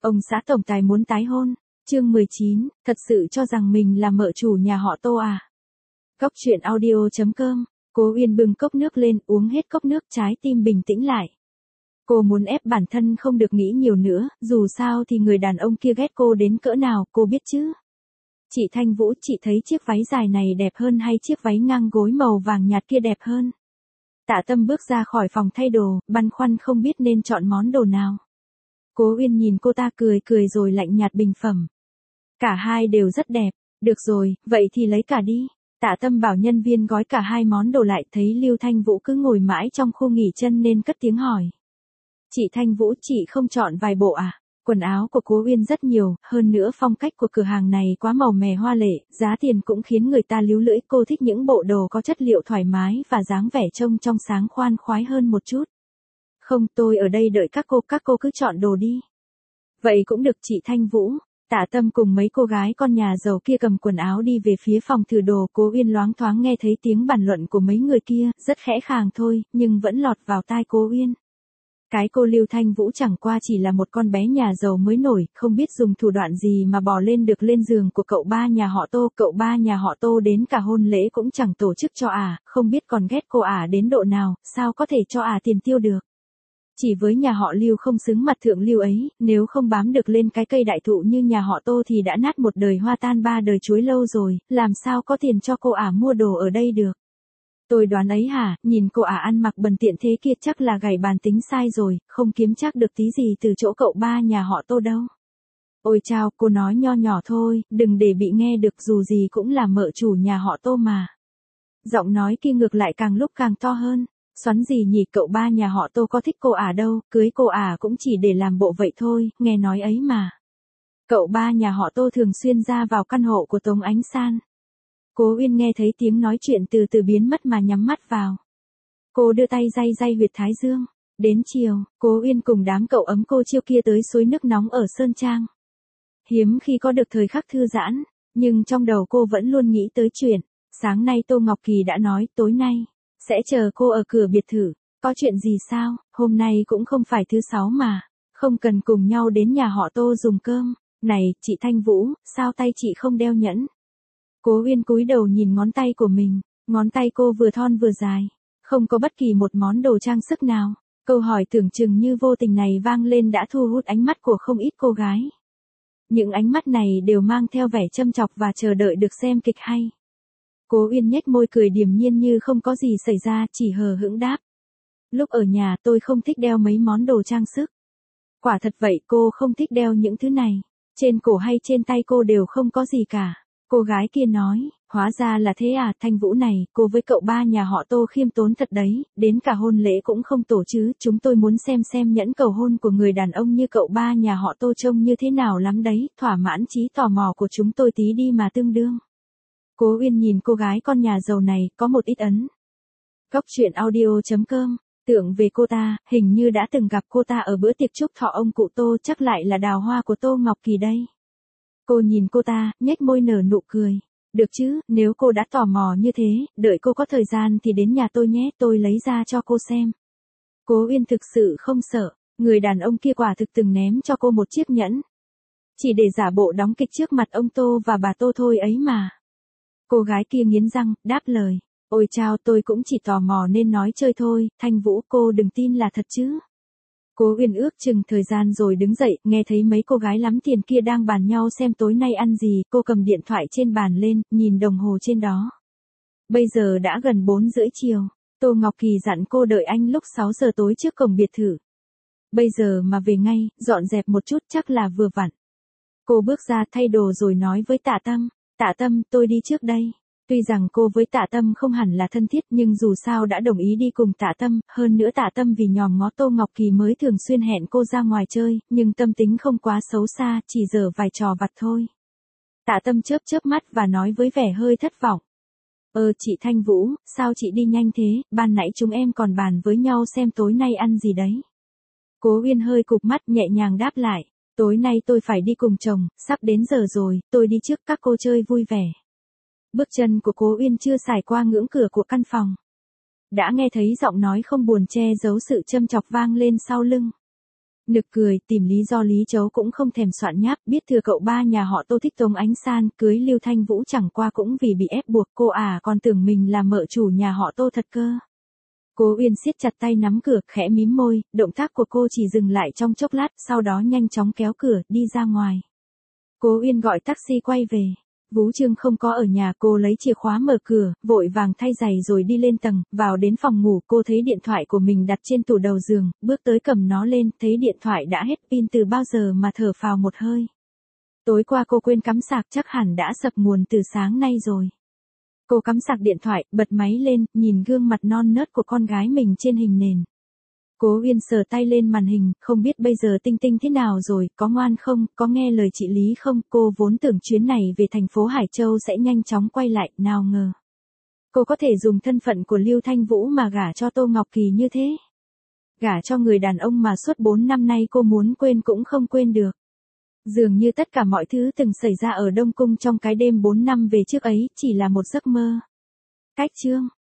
Ông xã tổng tài muốn tái hôn. Chương 19, thật sự cho rằng mình là mợ chủ nhà họ Tô à? Cóc truyện audio.com. Cố Uyên bưng cốc nước lên, uống hết cốc nước, trái tim bình tĩnh lại. Cô muốn ép bản thân không được nghĩ nhiều nữa, dù sao thì người đàn ông kia ghét cô đến cỡ nào, cô biết chứ. Chị Thanh Vũ, chị thấy chiếc váy dài này đẹp hơn hay chiếc váy ngang gối màu vàng nhạt kia đẹp hơn? Tạ Tâm bước ra khỏi phòng thay đồ, băn khoăn không biết nên chọn món đồ nào. Cố Uyên nhìn cô ta cười cười rồi lạnh nhạt bình phẩm. Cả hai đều rất đẹp, được rồi, vậy thì lấy cả đi. Tạ Tâm bảo nhân viên gói cả hai món đồ lại, thấy Lưu Thanh Vũ cứ ngồi mãi trong khu nghỉ chân nên cất tiếng hỏi. Chị Thanh Vũ, chị không chọn vài bộ à? Quần áo của Cố Uyên rất nhiều, hơn nữa phong cách của cửa hàng này quá màu mè hoa lệ, giá tiền cũng khiến người ta líu lưỡi, cô thích những bộ đồ có chất liệu thoải mái và dáng vẻ trông trong sáng khoan khoái hơn một chút. Không, tôi ở đây đợi các cô cứ chọn đồ đi. Vậy cũng được chị Thanh Vũ. Tạ Tâm cùng mấy cô gái con nhà giàu kia cầm quần áo đi về phía phòng thử đồ. Cố Uyên loáng thoáng nghe thấy tiếng bàn luận của mấy người kia, rất khẽ khàng thôi, nhưng vẫn lọt vào tai Cố Uyên. Cái cô Lưu Thanh Vũ chẳng qua chỉ là một con bé nhà giàu mới nổi, không biết dùng thủ đoạn gì mà bò lên được lên giường của cậu ba nhà họ Tô. Cậu ba nhà họ Tô đến cả hôn lễ cũng chẳng tổ chức cho không biết còn ghét cô đến độ nào, sao có thể cho tiền tiêu được. Chỉ với nhà họ Lưu không xứng mặt thượng lưu ấy, nếu không bám được lên cái cây đại thụ như nhà họ Tô thì đã nát một đời hoa tan ba đời chuối lâu rồi, làm sao có tiền cho cô mua đồ ở đây được. Tôi đoán ấy hả, nhìn cô ăn mặc bần tiện thế kia chắc là gảy bàn tính sai rồi, không kiếm chắc được tí gì từ chỗ cậu ba nhà họ Tô đâu. Ôi chao, cô nói nho nhỏ thôi, đừng để bị nghe được, dù gì cũng là mợ chủ nhà họ Tô mà. Giọng nói kia ngược lại càng lúc càng to hơn. Xoắn gì nhỉ, cậu ba nhà họ Tô có thích cô đâu, cưới cô cũng chỉ để làm bộ vậy thôi, nghe nói ấy mà. Cậu ba nhà họ Tô thường xuyên ra vào căn hộ của Tống Ánh San. Cố Uyên nghe thấy tiếng nói chuyện từ từ biến mất mà nhắm mắt vào. Cô đưa tay day huyệt thái dương. Đến chiều, Cố Uyên cùng đám cậu ấm cô chiêu kia tới suối nước nóng ở Sơn Trang. Hiếm khi có được thời khắc thư giãn, nhưng trong đầu cô vẫn luôn nghĩ tới chuyện. Sáng nay Tô Ngọc Kỳ đã nói tối nay sẽ chờ cô ở cửa biệt thự. Có chuyện gì sao, hôm nay cũng không phải thứ sáu mà. Không cần cùng nhau đến nhà họ Tô dùng cơm. Này, chị Thanh Vũ, sao tay chị không đeo nhẫn? Cố Uyên cúi đầu nhìn ngón tay của mình. Ngón tay cô vừa thon vừa dài. Không có bất kỳ một món đồ trang sức nào. Câu hỏi tưởng chừng như vô tình này vang lên đã thu hút ánh mắt của không ít cô gái. Những ánh mắt này đều mang theo vẻ châm chọc và chờ đợi được xem kịch hay. Cố Uyên nhếch môi cười điềm nhiên như không có gì xảy ra, chỉ hờ hững đáp. Lúc ở nhà tôi không thích đeo mấy món đồ trang sức. Quả thật vậy, cô không thích đeo những thứ này. Trên cổ hay trên tay cô đều không có gì cả. Cô gái kia nói, hóa ra là thế Thanh Vũ này, cô với cậu ba nhà họ Tô khiêm tốn thật đấy, đến cả hôn lễ cũng không tổ chứ, chúng tôi muốn xem nhẫn cầu hôn của người đàn ông như cậu ba nhà họ Tô trông như thế nào lắm đấy, thỏa mãn trí tò mò của chúng tôi tí đi mà tương đương. Cố Uyên nhìn cô gái con nhà giàu này, có một ít ấn. Cóc truyện audio.com, tưởng về cô ta, hình như đã từng gặp cô ta ở bữa tiệc chúc thọ ông cụ Tô, chắc lại là đào hoa của Tô Ngọc Kỳ đây. Cô nhìn cô ta, nhếch môi nở nụ cười. Được chứ, nếu cô đã tò mò như thế, đợi cô có thời gian thì đến nhà tôi nhé, tôi lấy ra cho cô xem. Cố Uyên thực sự không sợ, người đàn ông kia quả thực từng ném cho cô một chiếc nhẫn. Chỉ để giả bộ đóng kịch trước mặt ông Tô và bà Tô thôi ấy mà. Cô gái kia nghiến răng, đáp lời. Ôi chao, tôi cũng chỉ tò mò nên nói chơi thôi, Thanh Vũ cô đừng tin là thật chứ. Cố Uyên ước chừng thời gian rồi đứng dậy, nghe thấy mấy cô gái lắm tiền kia đang bàn nhau xem tối nay ăn gì, cô cầm điện thoại trên bàn lên, nhìn đồng hồ trên đó. Bây giờ đã gần 4 rưỡi chiều, Tô Ngọc Kỳ dặn cô đợi anh lúc 6 giờ tối trước cổng biệt thự. Bây giờ mà về ngay, dọn dẹp một chút chắc là vừa vặn. Cô bước ra thay đồ rồi nói với Tạ Tâm. Tạ Tâm, tôi đi trước đây. Tuy rằng cô với Tạ Tâm không hẳn là thân thiết nhưng dù sao đã đồng ý đi cùng Tạ Tâm, hơn nữa Tạ Tâm vì nhòm ngó Tô Ngọc Kỳ mới thường xuyên hẹn cô ra ngoài chơi, nhưng tâm tính không quá xấu xa, chỉ giở vài trò vặt thôi. Tạ Tâm chớp mắt và nói với vẻ hơi thất vọng. Chị Thanh Vũ, sao chị đi nhanh thế, ban nãy chúng em còn bàn với nhau xem tối nay ăn gì đấy. Cố Uyên hơi cụp mắt nhẹ nhàng đáp lại. Tối nay tôi phải đi cùng chồng, sắp đến giờ rồi, tôi đi trước, các cô chơi vui vẻ. Bước chân của Cố Uyên chưa xài qua ngưỡng cửa của căn phòng. Đã nghe thấy giọng nói không buồn che giấu sự châm chọc vang lên sau lưng. Nực cười, tìm lý do Lý Chấu cũng không thèm soạn nháp, biết thừa cậu ba nhà họ Tô thích Tống Ánh San, cưới Lưu Thanh Vũ chẳng qua cũng vì bị ép buộc, cô còn tưởng mình là mợ chủ nhà họ Tô thật cơ. Cố Uyên siết chặt tay nắm cửa, khẽ mím môi, động tác của cô chỉ dừng lại trong chốc lát, sau đó nhanh chóng kéo cửa, đi ra ngoài. Cố Uyên gọi taxi quay về. Vũ Trương không có ở nhà, cô lấy chìa khóa mở cửa, vội vàng thay giày rồi đi lên tầng, vào đến phòng ngủ, cô thấy điện thoại của mình đặt trên tủ đầu giường, bước tới cầm nó lên, thấy điện thoại đã hết pin từ bao giờ mà thở phào một hơi. Tối qua cô quên cắm sạc, chắc hẳn đã sập nguồn từ sáng nay rồi. Cô cắm sạc điện thoại, bật máy lên, nhìn gương mặt non nớt của con gái mình trên hình nền. Cố Uyên sờ tay lên màn hình, không biết bây giờ Tinh Tinh thế nào rồi, có ngoan không, có nghe lời chị Lý không, cô vốn tưởng chuyến này về thành phố Hải Châu sẽ nhanh chóng quay lại, nào ngờ. Cô có thể dùng thân phận của Lưu Thanh Vũ mà gả cho Tô Ngọc Kỳ như thế. Gả cho người đàn ông mà suốt 4 năm nay cô muốn quên cũng không quên được. Dường như tất cả mọi thứ từng xảy ra ở Đông Cung trong cái đêm 4 năm về trước ấy chỉ là một giấc mơ. Cách chương